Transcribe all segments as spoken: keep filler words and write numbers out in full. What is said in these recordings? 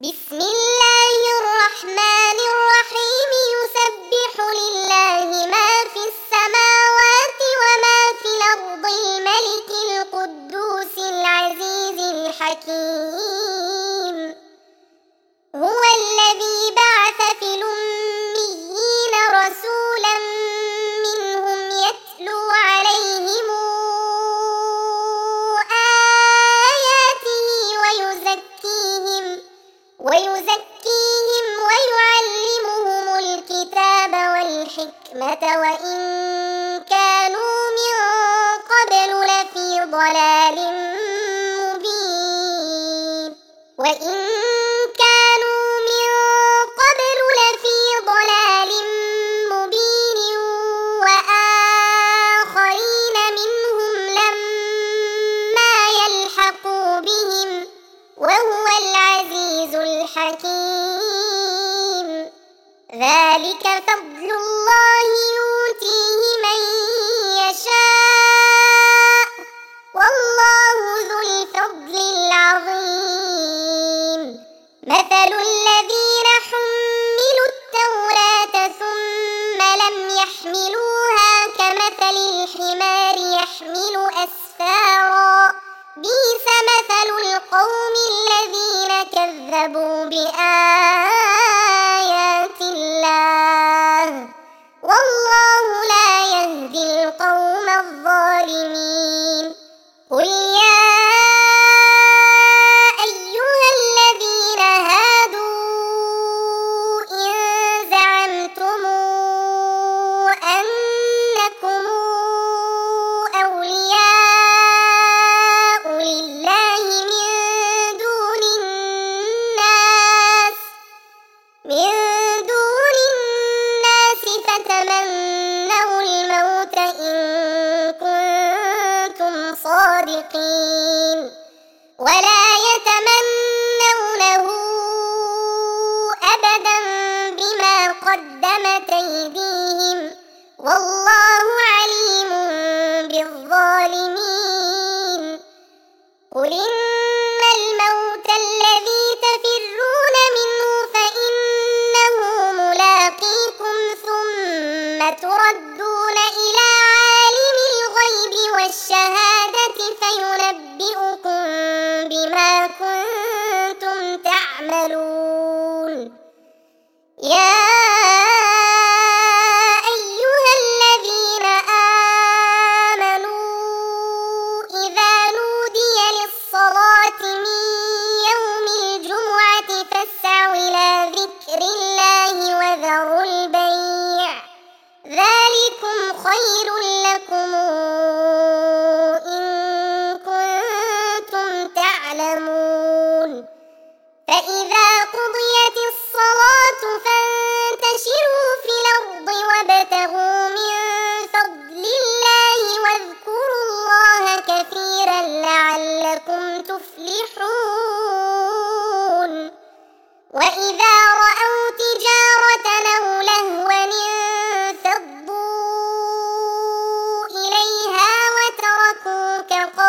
بسم الله الرحمن الرحيم يسبح لله ما في السماوات وما في الأرض الملك القدوس العزيز الحكيم هو الذي بعث في الأميين رسولا منهم يتلو عليهم آياته ويزكيهم ويزكيهم ويعلمهم الكتاب والحكمة وإن كانوا من قبل لفي ضلال مبين وإن كانوا من قبل لفي ضلال مبين وآخرين منهم لما يلحقوا بهم وهو العزيز الحكيم ذلك فضل الله يؤتيه من يشاء والله ذو الفضل العظيم مثل الذين حملوا التوراة ثم لم يحملوها كمثل الحمار يحمل أسفارا بئس مثل القوم الذين كذبوا بآيات الله والله لا يهدي القوم الظالمين قل يا أيها الذين هادوا إن زعمتم أنكم أولياء لله من دون الناس من دون الناس فتمنوا الموت إن كنتم صادقين ولا يتمنونه أبدا بما قدمت أيديهم والله عليم بالظالمين قل إن الموت الذي تفرون منه فإنه ملاقيكم ثم تردون إلى عالم الغيب والشهادة فينبئكم بما كنتم تعملون يا أيها الذين آمنوا إذا نودي للصلاة من يوم الجمعة فاسعوا إلى ذكر الله وذروا البيع ذلكم خير لكم إن كنتم تعلمون فإذا قضيت الصلاة فانتشروا في الأرض وابتغوا من فضل الله واذكروا الله كثيرا لعلكم تفلحون وإذا رأوا تجارة أو لهوا انفضوا إليها وتركوك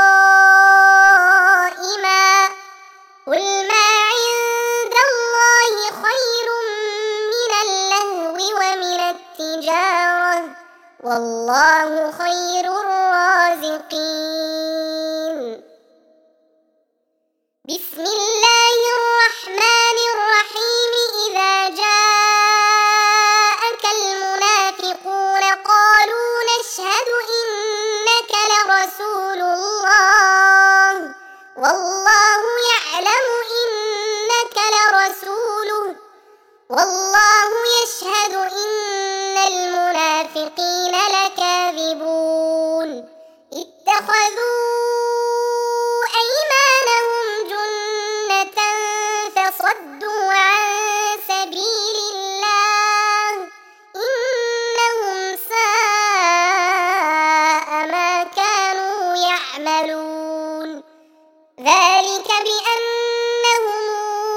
قائما قل ما عند الله خير من اللهو ومن التجارة والله خير الرازقين بسم الله الرحمن الرحيم إذا جاءك المنافقون قالوا نشهد إنك لرسول الله والله يعلم إنك لرسوله والله يشهد إن المنافقين لكاذبون اتخذوا أيمانهم جنة فصدوا عن سبيل الله إنهم ساء ما كانوا يعملون ذلك بأنهم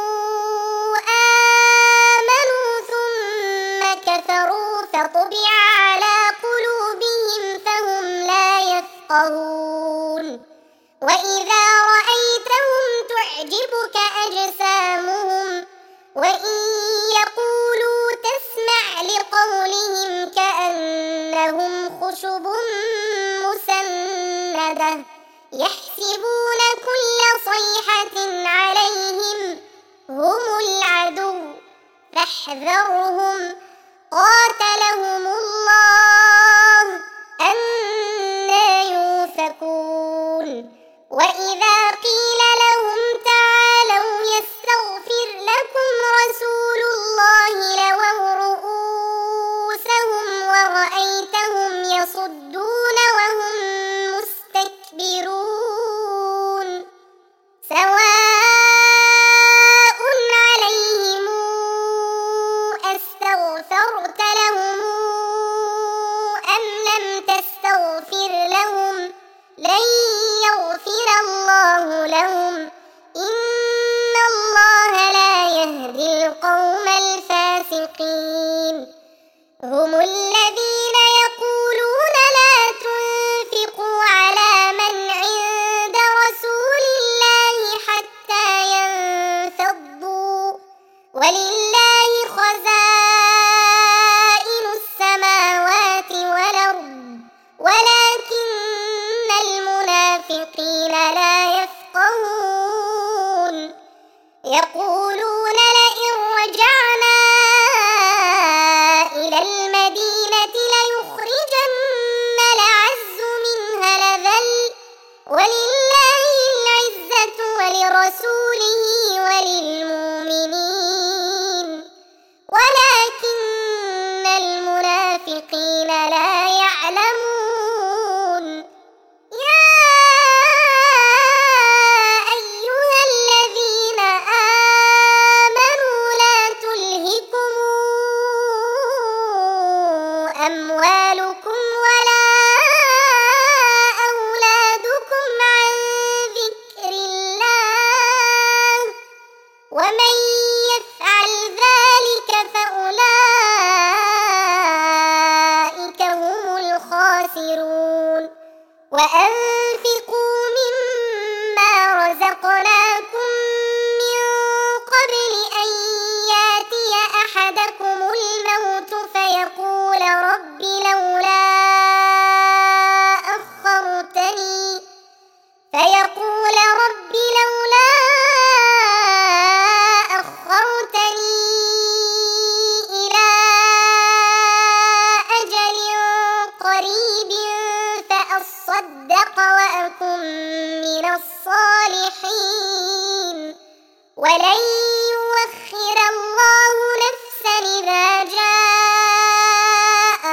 آمنوا ثم كفروا فطبع على قلوبهم فهم لا يفقهون فاحذرهم قاتلهم الله أنى يؤفكون وإذا قيل لهم تعالوا يستغفر لكم رسول الله لووا رؤوسهم ورأيتهم يصدون وهم مستكبرون سواء عليهم أستغفرت لهم أم لم تستغفر لهم لن يغفر الله لهم إن الله لا يهدي القوم الفاسقين هم الذين يقولون لا تنفقوا على من عند رسول الله حتى ينفضوا ولله خزائن السماوات والأرض ولكن المنافقين لا يفقهون يقولون لئن رجعنا إلى المدينة ليخرجن الأعز منها الأذل ولله العزة ولرسوله وللمؤمنين ولكن المنافقين لا يعلمون يا أيها الذين آمنوا لا تلهكم أموالكم ولا أولادكم عن ذكر الله ومن يفعل ذلك فأولئك هم الخاسرون وأنفقوا مما رزقناكم من قبل أن يأتي أحدكم الموت فيقول رب لولا أخرتني فيقول رب لولا أخرتني إلى أجل قريب فأصدق وأكن من الصالحين ولن يؤخر الله نفسا إذا جاء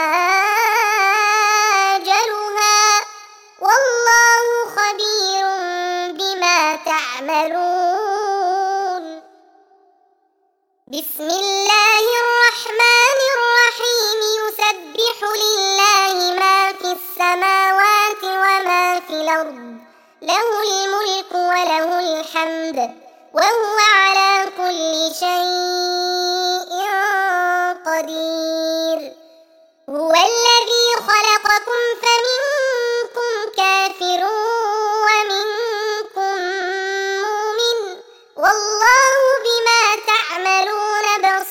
أجلها والله خبير بما تعملون بسم الله الرحمن الرحيم يسبح لله ما في السماوات وما في الأرض له الملك وله الحمد وهو على كل شيء قدير هو الذي خلقكم فمنكم كافر ومنكم مؤمن والله بما تعملون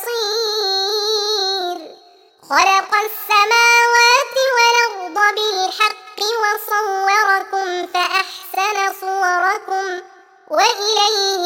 بصير خلق السماوات والأرض بالحق وصوركم فأحسن صوركم وإليه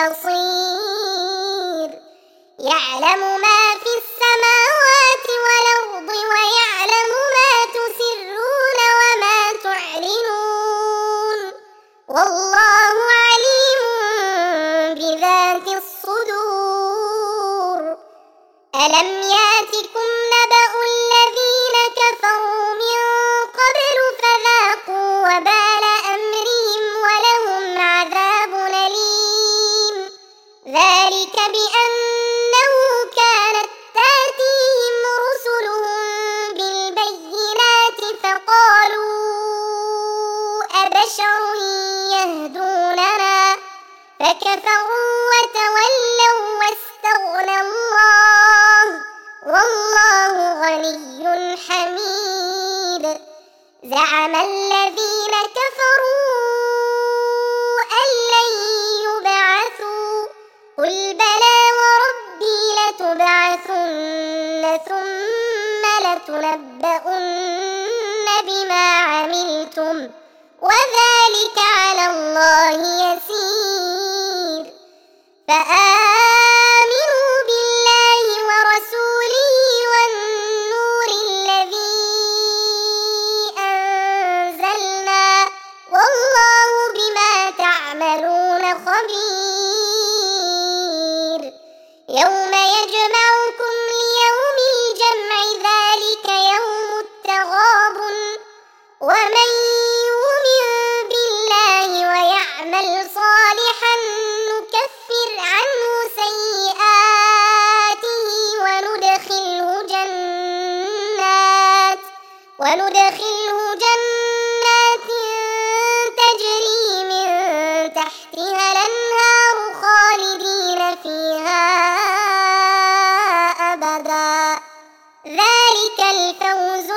المصير يعلم ما في السماوات والأرض ويعلم ما تسرون وما تعلنون والله عليم بذات الصدور ألم يأتكم نبأ الذين كفروا من قبل فذاقوا وبال أمرهم ولهم عذاب أليم ذلك بأنه كانت تأتيهم رسلهم بالبينات فقالوا أبشر يهدوننا فكفروا وتولوا واستغنى الله والله غني حميد زعم الذين كفروا أن لن يبعثوا قل بلى وربي لتبعثن ثم لتنبؤن بما عملتم وذلك على الله يسير فآمنوا بالله ورسوله يوم يجمعكم ليوم الجمع ذلك يوم التغابن ومن يؤمن بالله ويعمل صالحا نكفر عنه سيئاته وندخله جنات وندخله جنات تجري من تحتها الأنهار خالدين فيها أبدا ذلك الفوز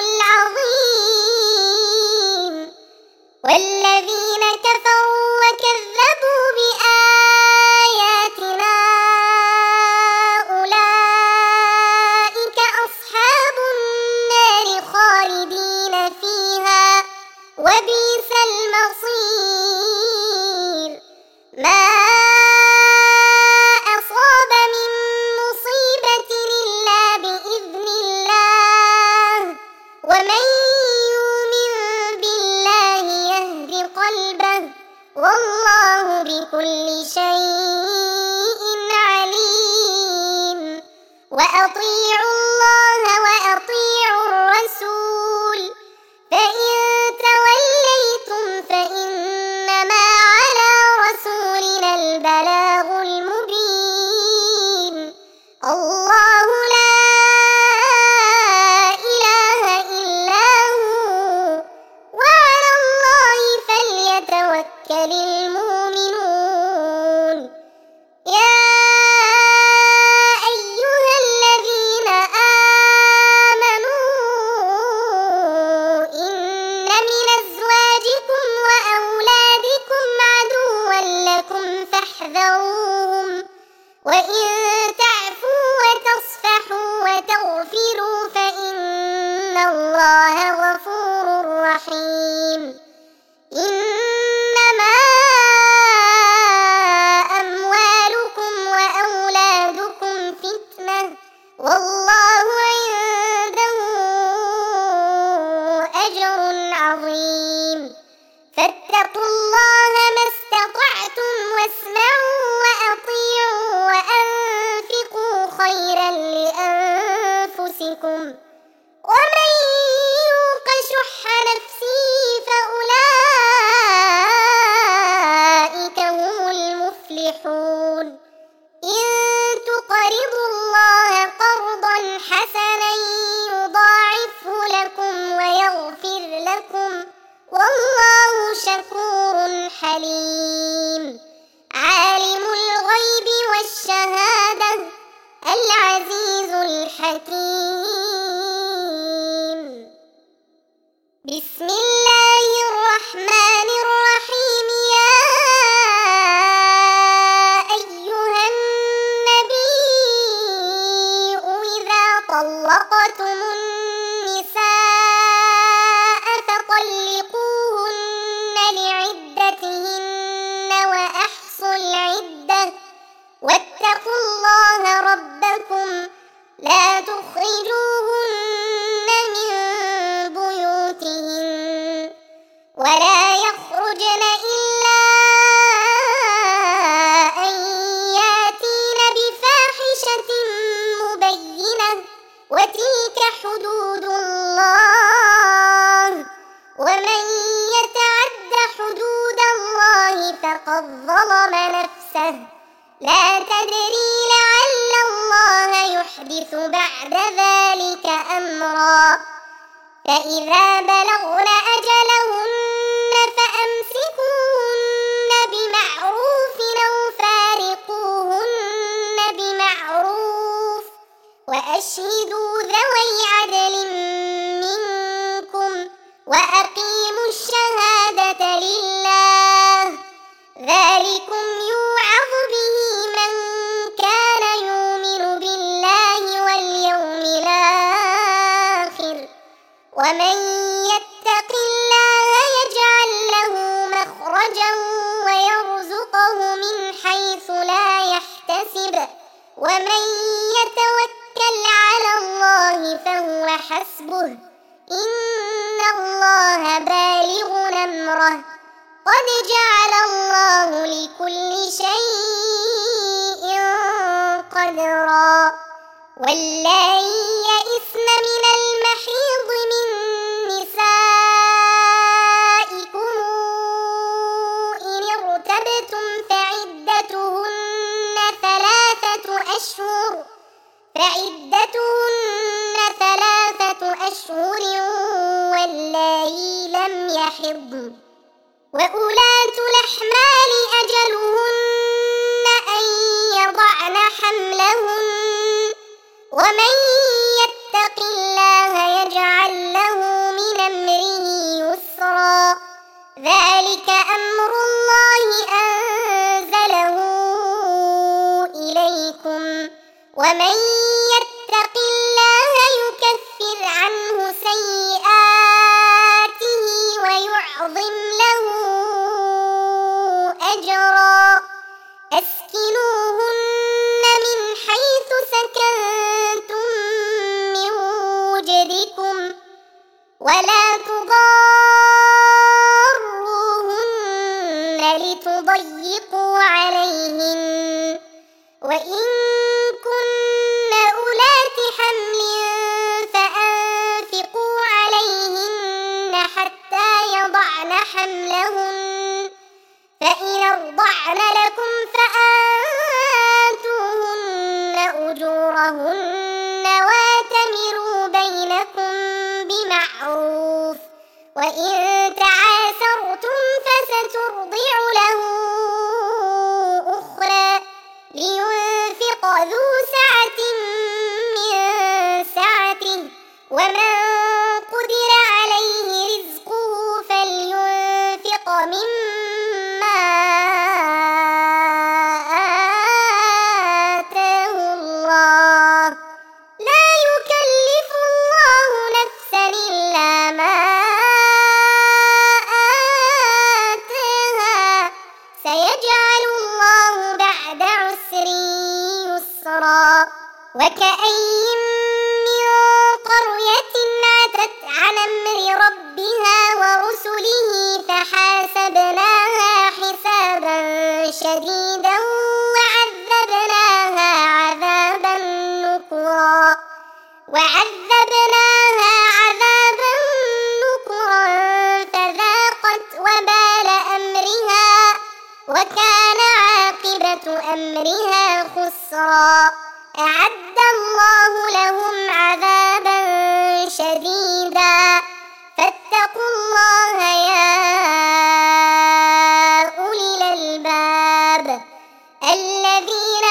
العظيم. والذين كفروا وكذبوا بآياتنا أولئك أصحاب النار خالدين فيها وبئس المصير. ما أصاب من مصيبة إلا بإذن الله ومن يؤمن بالله يهد قلبه والله بكل شيء عليم. وأطيعوا الله وأطيعوا الرسول فإن توليتم فإنما على رسولنا البلاغ المبين. الله لا إله إلا هو وعلى الله فليتوكل المؤمنون. يا أيها الذين آمنوا إن من أزواجكم وأولادكم عدوا لكم فاحذروهم وإن تعفوا وتصفحوا وتغفروا فإن الله غفور رحيم. إنما أموالكم وأولادكم فتنة والله عنده أجر عظيم. فاتقوا الله ما استطعتم واسمعوا وأطيعوا وأنفقوا خيرا لأنفسكم ومن يوق شح نفسه فأولئك هم المفلحون. إن تقرضوا الله قرضا حسنا يضاعفه لكم ويغفر لكم والله شكور حليم. عالم الغيب والشهادة العزيز الحكيم. بسم الله الرحمن الرحيم. يا أيها النبي إذا طلقتم النساء فطلقوهن لعدتهن وأحصوا العدة واتقوا الله ربكم لا تخرجوهن من بيوتهن ولا يخرجن إلا أن ياتين بفاحشة مبينة وتلك حدود الله ومن يتعد حدود الله فقد ظلم نفسه لا تدري لعل الله يحدث بعد ذلك أمرا. فإذا بلغن أجلهن فأمسكوهن بمعروف أو فارقوهن بمعروف وأشهدوا ذوي عدل منكم وأقيموا الشهادة لله ذلكم يوعظ به من كان يؤمن بالله واليوم الآخر ومن يتق الله يجعل له مخرجا ويرزقه من حيث لا يحتسب ومن يتوكل على الله فهو حسبه إن الله بالغ أمره قد جعل الله لكل شيء قدرا واللائي يئسن من المحيض من نسائكم إن ارتبتم فعدتهن ثلاثة أشهر فعدتهن ثلاثة أشهر واللائي لم يحضن وأولاة الأحمال أجلهن أن يضعن حملهن ومن يتق الله يجعل له من أمره يسرا ذلك أمر الله أنزله إليكم ومن يتق الله يكفر عنه سيئاته ويعظم له أجرا أسكنوهن من حيث سكنتم من وجدكم ولا تضاروهن لتضيقوا عليهن وإن كن أولات حمل فأنفقوا عليهن حتى يضعن حملهن فإن أرضعن لكم فآتوهن أجورهن واتمروا بينكم بمعروف وإن تعاسرتم فسترضع له أخرى لينفق ذو سعة من سعته ومن قدر عليه رزقه فلينفق مما آتاه الله لا يكلف الله نفسا إلا ما آتاها سيجعل الله بعد عسر يسرا وكأين من قرية عتت عن أمر ربها ورسله فحاسبناها حسابا شديدا وعذبناها عذابا نكرا وعذبناها عذابا نكرا فذاقت وبال أمرها وكان عاقبة أمرها خسرا أعد الله لهم عذابا شديدا فاتقوا الله يا أولي الألباب الذين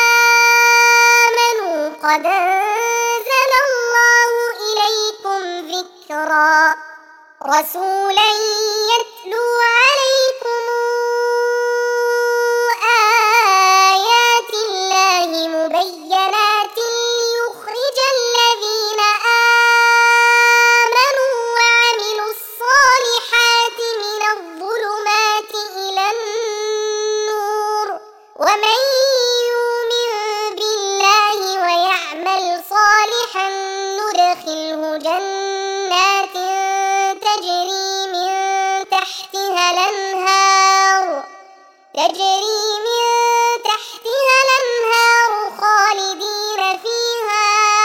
آمنوا قد أنزل الله إليكم ذكرا رسولا يتلو عليكم آيات الله مبينات ليخرج الذين آمنوا وعملوا الصالحات من الظلمات إلى النور ومن يؤمن بالله ويعمل صالحا ندخله جنات تجري من تحتها الأنهار تجري من تحتها الأنهار خالدين فيها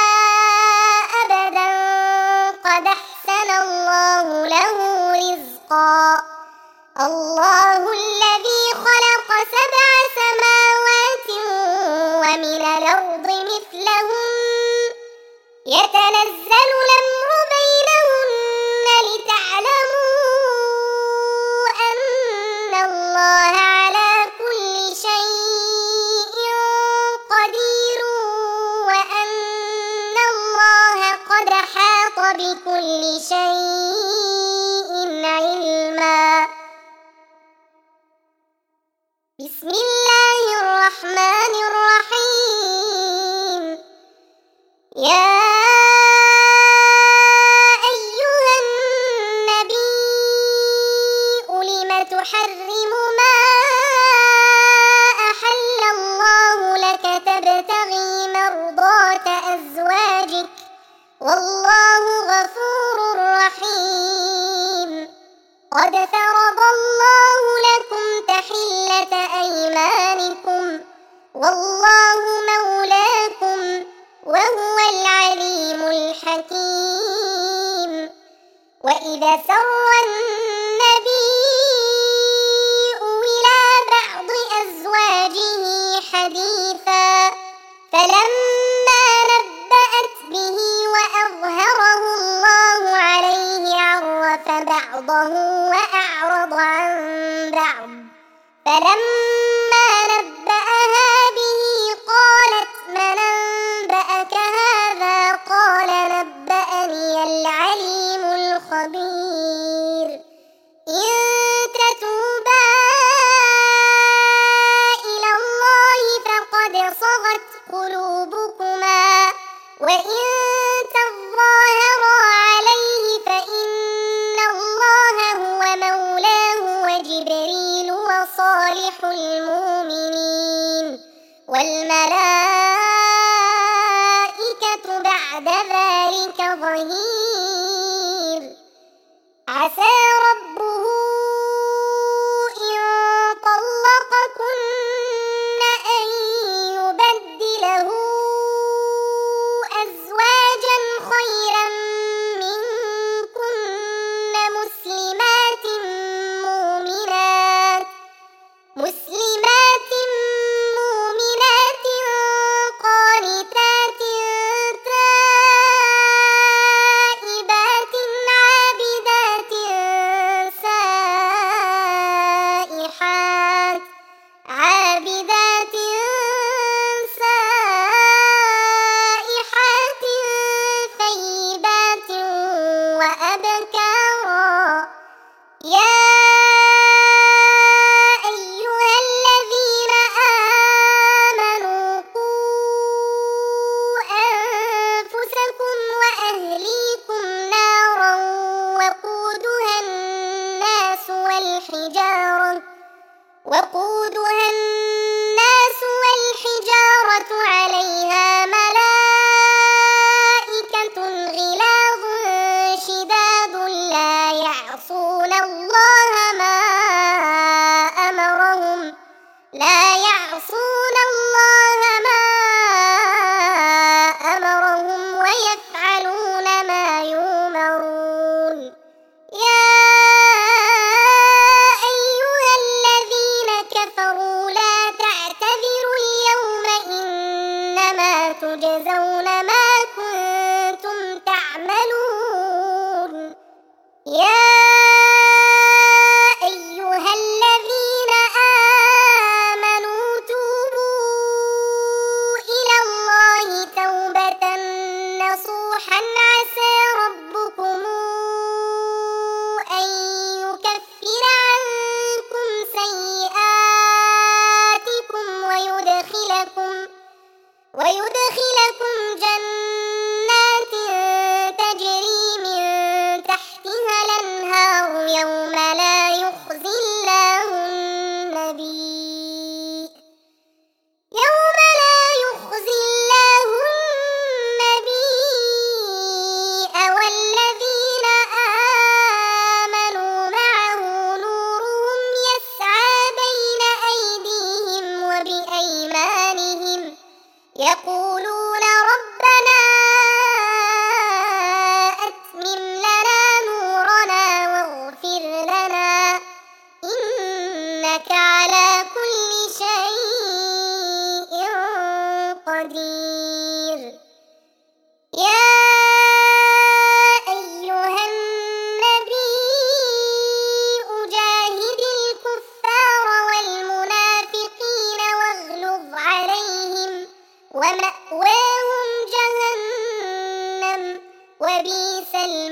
أبدا قد أحسن الله له رزقا الله الذي خلق سبع سماوات ومن الأرض مثلهن يتنزل الأمر بينهن لتعلموا أن الله على كل شيء قدير وأن الله قد أحاط بكل شيء علما بسم الله الرحمن الرحيم يا أيها النبي لم تحرم ما أحل الله لك تبتغي مرضات أزواجك والله غفور رحيم قد فرض الله لكم تحلة أيمانكم والله مولاكم وإذا سر النبي إلى بعض أزواجه حديثا فلما نبأت به وأظهره الله عليه عرف بعضه وأعرض عن بعض فلما نبأها به قالت من أنبأك هذا قال نبأني العليم الخبير إن تتوبا إلى الله فقد صغت قلوبكما وإن تظاهرا عليه فإن الله هو مولاه وجبريل وصالح المؤمنين والملائكة بعد ذلك ظهير عسى ربه إن طلقكن أن يبدله أزواجا خيرا منكن مسلمات مؤمنات مسلمات مؤمنات قانتات تائبات عابدات سائحات عابدات سائحات ثيبات وأبكارا يا أيها الذين آمنوا قوا أنفسكم وأهليكم نارا وقودها الناس والحجارة وقودها الناس والحجارة عليها ملائكة غلاظ شداد لا يعصون الله ما أمرهم لا يعصون الله ما أمرهم ويفعلون ما يؤمرون يا أيها الذين كفروا لا تعتذروا اليوم إنما تجزون ما كنتم تعملون يا أيها الذين آمنوا توبوا إلى الله توبة نصوحا عسى ربكم أن يكفر عنكم سيئاتكم ويدخلكم ويدخلكم جنات تجري من تحتها الأنهار يوم لا يخزي الله النبي يوم لا يخزي الله النبي والذين آمنوا معه نورهم يسعى بين أيديهم وبأيمانهم يقولون ربنا أتمم لنا نورنا واغفر لنا إنك على كل شيء قدير يا أيها النبي جاهد الكفار والمنافقين واغلظ عليهم ومأواهم جهنم وبئس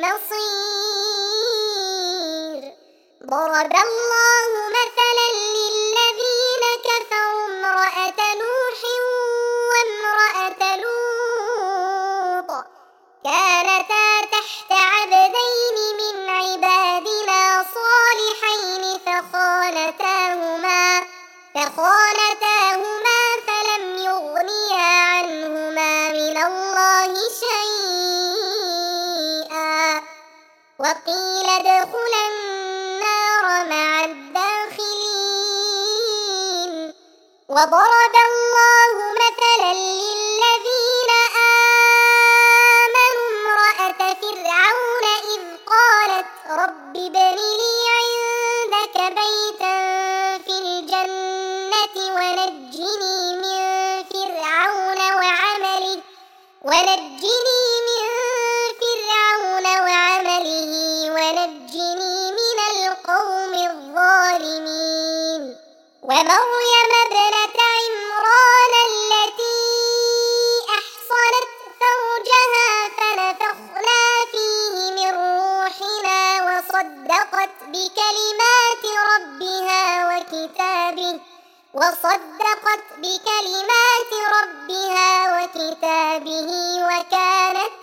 المصير ضرب الله مثلا للذين كفروا امرأة نوح وامرأة لوط كانتا تحت عبدين من عبادنا صالحين فخانتاهما فخانتاهما فلم يغنيا عنهما من الله شيئا وقيل ادخلا النار مع الداخلين وضرب الله مثلا للذين آمنوا امرأة فرعون إذ قالت ونجني من فرعون وعمله ونجني من القوم الظالمين ومريم ابنة عمران التي أحصنت فرجها فنفخنا فيه من روحنا وصدقت بكلمات ربها وكتابه وصدقت بكلمات ربها وكتابه وكانت